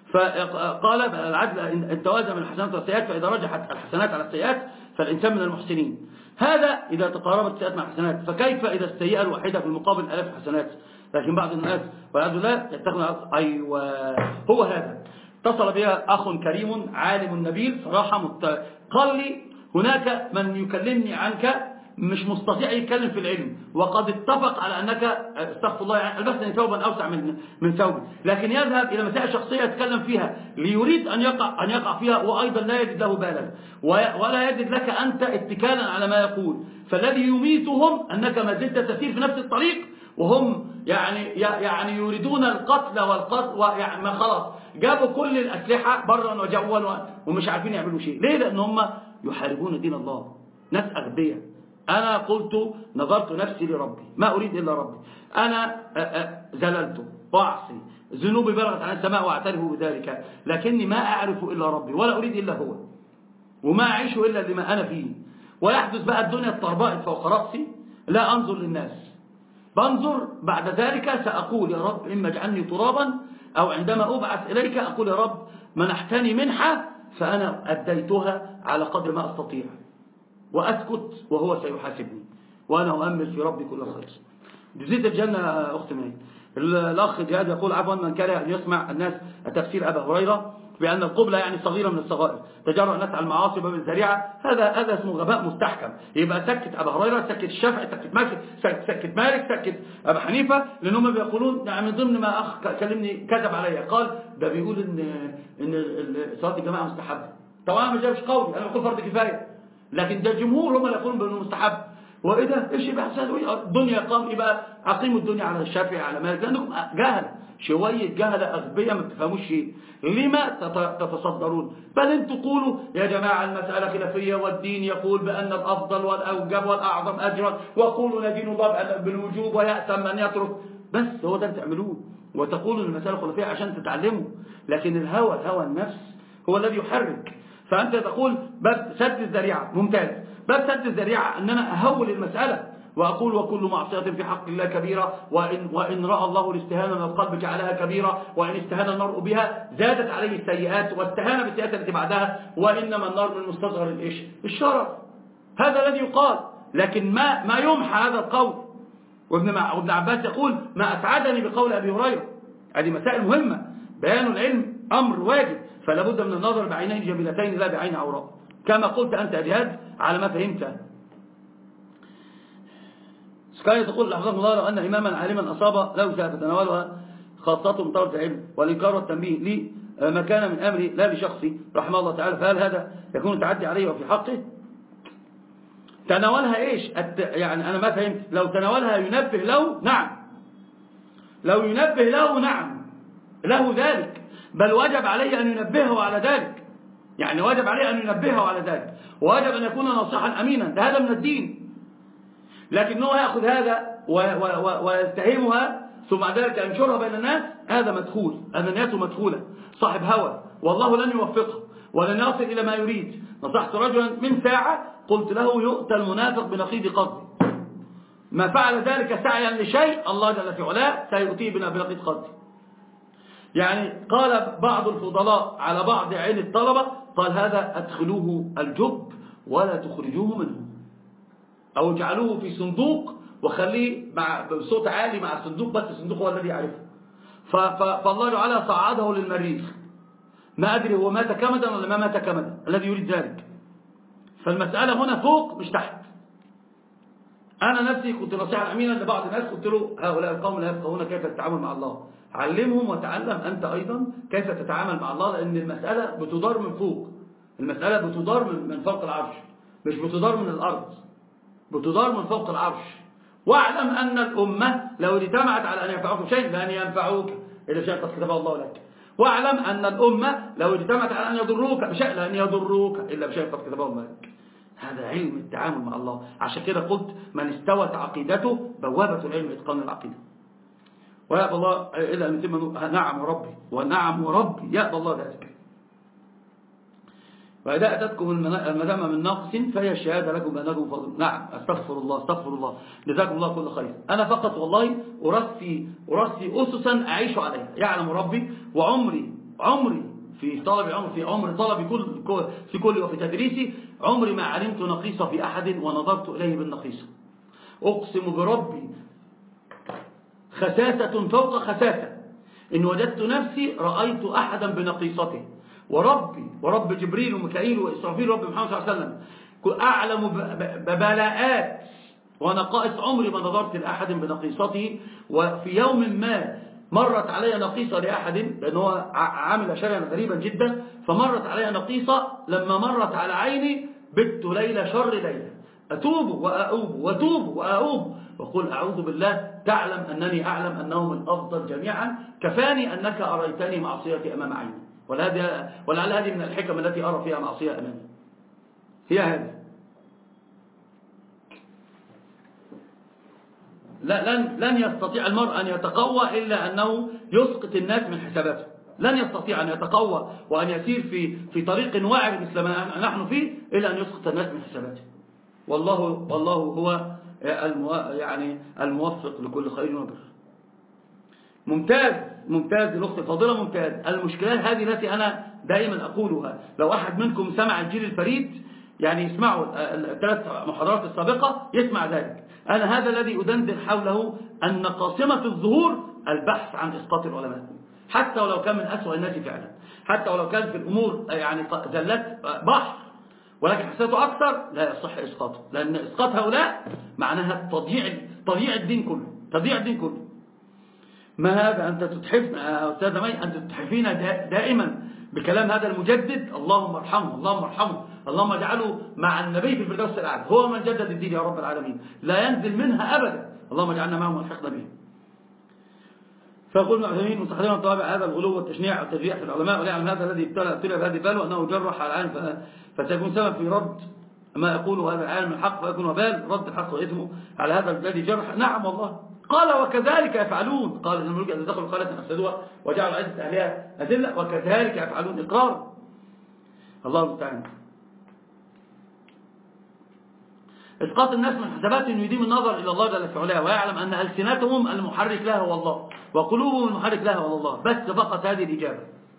فقال العدل إن توازن من الحسنات والسيئات، فإذا رجحت الحسنات على السيئات فالإنسان من المحسنين. هذا إذا تقاربت السيئات مع الحسنات، فكيف إذا السيئة الواحدة في المقابل آلاف الحسنات؟ لكن بعض الناس والعياذ بالله يتخذ. أيوة هو هذا. اتصل بها أخ كريم عالم نبيل صراحة مت... قال لي هناك من يكلمني عنك مش مستطيع يتكلم في العلم، وقد اتفق على أنك استغفر الله يعني ألبسني ثوبا أوسع من من ثوبي، لكن يذهب إلى مسائل شخصية يتكلم فيها ليريد أن يقع أن يقع فيها، وأيضا لا يجد له بالا ولا يجد لك أنت اتكالا على ما يقول. فالذي يميتهم أنك ما زلت تسير في نفس الطريق، وهم يعني يعني يريدون القتل والقتل، ويعني ما خلاص جابوا كل الأسلحة برا وجوا ومش عارفين يعملوا شيء. ليه؟ لأن هم يحاربون دين الله، ناس أغبياء. أنا قلت نظرت نفسي لربي ما أريد إلا ربي، أنا زللت وأعصي ذنوبي بلغت عن السماء وأعترف بذلك، لكني ما أعرف إلا ربي ولا أريد إلا هو، وما أعيش إلا لما أنا فيه. ويحدث بقى الدنيا الطرباء فوق رأسي، لا أنظر للناس، بنظر بعد ذلك سأقول يا رب إما اجعلني ترابا، أو عندما أبعث إليك أقول يا رب منحتني منحة فأنا أديتها على قدر ما أستطيع، وأسكت وهو سيحاسبني، وأنا أؤمل في ربي كل خير. جزيت الجنة أخت مين. الأخ جهاد يقول عفوا من كره أن يسمع الناس تفسير أبا هريرة بأن القبلة يعني صغيرة من الصغائر، تجرأ الناس على المعاصي باب الذريعة، هذا هذا اسمه غباء مستحكم. يبقى سكت أبا هريرة، سكت الشافعي، سكت مالك، سكت, سكت مالك، سكت أبا حنيفة، لأنهم بيقولون يعني من ضمن ما أخ كلمني كذب علي قال ده بيقول إن إن صلاة الجماعة مستحبة. طبعا ما جابش قولي، أنا بقول فرض كفاية، لكن ده الجمهور هم اللي يقولون بأنه مستحب. وإيه ده؟ إيش يبقى الدنيا قام يبقى أقيموا الدنيا على الشافعي على مالك، لأنكم جهل شوية جهل أغبياء ما بتفهموش شيء. لما تتصدرون؟ بل انتوا تقولوا يا جماعة المسألة خلافية والدين يقول بأن الأفضل والأوجب والأعظم أجرا، وقولوا ندين الله بالوجوب ويأثم من يترك. بس هو ده تعملوه، وتقولوا المسألة خلافية عشان تتعلموا، لكن الهوى الهوى النفس هو الذي يحرك. فأنت تقول باب سد الذريعة، ممتاز، باب سد الذريعة أن أنا أهول المسألة وأقول وكل معصية في حق الله كبيرة، وإن, وإن رأى الله الاستهانة من القلب جعلها كبيرة، وإن استهان المرء بها زادت عليه السيئات، واستهان بالسيئات التي بعدها، وإنما النار من مستصغر الإيش الشرف. هذا الذي يقال، لكن ما ما يمحى هذا القول. وابن عباس يقول ما أسعدني بقول أبي هريرة. هذه مسائل مهمة، بيان العلم أمر واجب، فلا بد من النظر بعينين جميلتين لا بعين عوراء، كما قلت أنت يا جهاد على ما فهمت. سكاية تقول حفظه الله لو أن إماما عالما أصاب لوزة فتناولها خاصته من طلبة العلم والإنكار والتنبيه لي ما كان من أمري لا لشخصي رحمه الله تعالى، فهل هذا يكون تعدي عليه وفي حقه؟ تناولها إيش؟ يعني أنا ما فهمت. لو تناولها ينبه له نعم، لو ينبه له نعم له ذلك، بل وجب عليه أن ينبهه على ذلك، يعني وجب عليه أن ينبهه على ذلك، ووجب أن يكون ناصحا أمينا، ده هذا من الدين. لكنه يأخذ هذا ويستهمها ثم ذلك ينشرها بين الناس، هذا مدخول، أن الناس مدخولة، صاحب هوى، والله لن يوفقه ولن يصل إلى ما يريد. نصحت رجلا من ساعة قلت له يؤتى المنافق بنقيض قصده، ما فعل ذلك سعيا لشيء الله جل في علاه سيؤتيه بنقيض قصده. يعني قال بعض الفضلاء على بعض عين الطلبة، قال هذا أدخلوه الجب ولا تخرجوه منه، أو اجعلوه في صندوق وخليه مع بصوت عالي مع الصندوق، بس الصندوق هو الذي يعرفه. فالله تعالى صعده للمريخ، ما أدري هو مات كمدا ولا ما مات كمدا الذي يريد ذلك. فالمسألة هنا فوق مش تحت. أنا نفسي كنت نصيحة أمينا لبعض الناس، قلت له هؤلاء القوم لا يفقهون كيف التعامل مع الله، علمهم وتعلم أنت أيضا كيف تتعامل مع الله، لأن المسألة بتدار من فوق، المسألة بتدار من فوق العرش، مش بتدار من الأرض، بتدار من فوق العرش. واعلم أن الأمة لو اجتمعت على أن ينفعوك شيء لن ينفعوك إلا شيء قد كتبه الله لك. واعلم أن الأمة لو اجتمعت على أن يضروك بشيء لن يضروك إلا بشيء قد كتبه الله لك. هذا علم التعامل مع الله. عشان كده قلت من استوت عقيدته بوابة العلم إتقان العقيدة. ويأبى الله إلا أن يتم. نعم وربي ونعم وربي يأبى الله ذلك. وإذا أتتكم المذمة من ناقص فهي الشهادة لكم بأنكم فضل. نعم أستغفر الله أستغفر الله جزاكم الله كل خير. أنا فقط والله أرسي, أرسي أسسا أعيش عليها يعلم ربي. وعمري عمري في طلب عمر في عمر طلبي كل في كل وفي تدريسي عمري ما علمت نقيصة في أحد ونظرت إليه بالنقيصة. أقسم بربي خساسة فوق خساسة إن وجدت نفسي رأيت أحدا بنقيصته. وربي ورب جبريل وميكائيل وإسرافيل ورب محمد صلى الله عليه وسلم أعلم ببلاءات ونقائص عمري ما نظرت لأحد بنقيصته. وفي يوم ما مرت علي نقيصة لأحد لأنه عامل شيئا غريبا جدا، فمرت علي نقيصة لما مرت على عيني بت ليلة شر ليلة أتوب وأؤوب وأتوب وأؤوب وقل أعوذ بالله تعلم أنني أعلم أنهم الأفضل جميعا كفاني أنك أريتني معصيتي أمام عيني. ولعل هذه من الحكم التي أرى فيها معصية أمامي هي هذه. لن لن يستطيع المرء أن يتقوى إلا أنه يسقط الناس من حساباته. لن يستطيع أن يتقوى وأن يسير في في طريق واعر مثل ما نحن فيه إلا أن يسقط الناس من حساباته. والله والله هو المو يعني الموفق لكل خير وبر. ممتاز ممتاز الأخت الفاضلة ممتاز. المشكلات هذه التي أنا دائما أقولها، لو أحد منكم سمع الجيل الفريد يعني يسمعوا الثلاث محاضرات السابقة يسمع ذلك. أنا هذا الذي أدندن حوله أن قاصمة الظهور البحث عن إسقاط العلماء، حتى ولو كان من أسوأ الناس فعلا، حتى ولو كان في الأمور يعني زلات بحر ولكن حسناته أكثر لا يصح إسقاطه، لأن إسقاط هؤلاء معناها تضييع تضييع الدين كله، تضييع الدين كله. ما هذا أنت تتحفنا أستاذ مي أنت تتحفين دائما بكلام هذا المجدد اللهم ارحمه اللهم ارحمه اللهم اجعله مع النبي في الفردوس الأعلى، هو من جدد الدين يا رب العالمين لا ينزل منها أبدا، اللهم اجعلنا معهم والحقنا به. فيقول المعلمين مستحضرين طابع هذا الغلو والتشنيع والتجريح في العلماء وليعلم هذا الذي ابتلى بهذه البلوى أنه جرح على العالم فسيكون سبب في رد ما يقوله هذا العالم الحق فيكون وبال رد الحق وإثمه على هذا الذي جرح. نعم والله قال وكذلك يفعلون. قال إن الملوك إذا دخلوا قرية أفسدوها وجعلوا عزة أهلها أذلة وكذلك يفعلون إقرار. الله المستعان. إسقاط الناس من حسابات يديم النظر إلى الله جل في علاه ويعلم أن ألسنتهم المحرك لها هو الله وقلوبهم المحرك لها هو الله. بس فقط هذه الإجابة.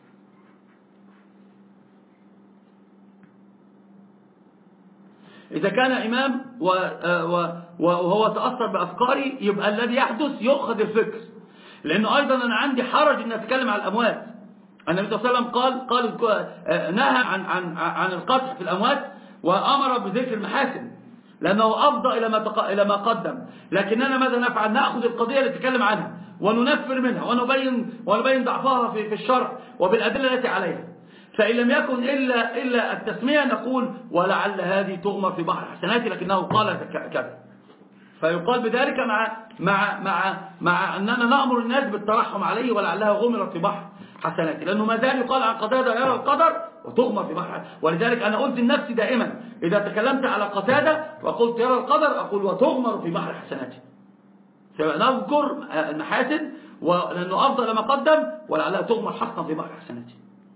إذا كان إمام وهو تأثر بأفكاري يبقى الذي يحدث يؤخذ الفكر، لأنه أيضا أنا عندي حرج أن أتكلم عن الأموات. النبي صلى الله عليه وسلم قال قال نهى عن عن عن القدح في الأموات وأمر بذكر المحاسن لأنه أفضى إلى ما إلى ما قدم. لكننا ماذا نفعل؟ نأخذ القضية اللي نتكلم عنها وننفر منها ونبين ونبين ضعفها في في الشرع وبالأدلة التي عليها. فإن لم يكن إلا إلا التسمية نقول ولعل هذه تغمر في بحر حسناتي لكنه قال كذا، فيقال بذلك مع مع مع مع أننا نأمر الناس بالترحم عليه ولعلها غمرت في بحر حسناتي، لأنه ما زال يقال عن قتادة يرى القدر وتغمر في بحر. ولذلك أنا قلت لنفسي دائما إذا تكلمت على قتادة وقلت يرى القدر أقول وتغمر في بحر حسناتي، نذكر المحاسن ولأنه أفضل ما قدم ولعلها تغمر حقا في بحر حسناتي.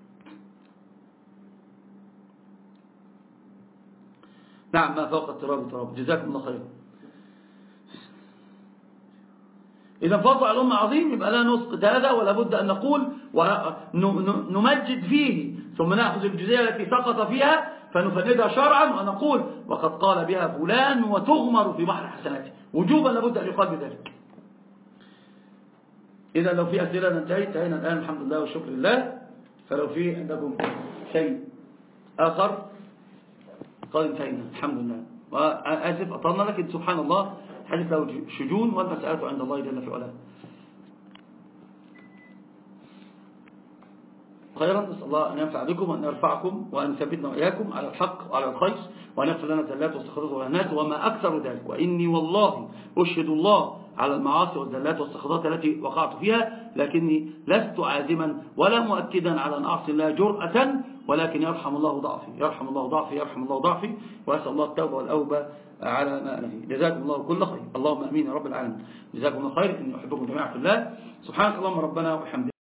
نعم ما فوق التراب تراب. جزاكم الله خيرا. إذا فضل الأمة عظيم يبقى لا نسقط هذا ولا بد أن نقول ونمجد فيه ثم نأخذ الجزئية التي سقط فيها فنفندها شرعا ونقول وقد قال بها فلان وتغمر في بحر حسناته وجوبا لابد أن يقال بذلك. إذا لو في أسئلة ننتهي انتهينا الآن الحمد لله والشكر لله. فلو في عندكم شيء آخر قال انتهينا الحمد لله. وآسف أطلنا، لكن سبحان الله حدث له شجون والمسألة عند الله جل في علاه. خيرا، نسأل الله أن ينفع بكم وأن يرفعكم وأن يثبتنا وإياكم على الحق وعلى الخير، وأن يغفر لنا الزلات والسخطات والهنات وما أكثر ذلك. وإني والله أشهد الله على المعاصي والزلات والسخطات التي وقعت فيها، لكني لست عازما ولا مؤكدا على أن أعصي الله جرأة، ولكن يرحم الله ضعفي يرحم الله ضعفي يرحم الله ضعفي وأسأل الله التوبة والأوبة على ما أنا فيه. جزاكم الله كل خير. اللهم أمين يا رب العالمين. جزاكم الله خير. إني أحبكم جميعا في الله. سبحانك اللهم ربنا وبحمدك.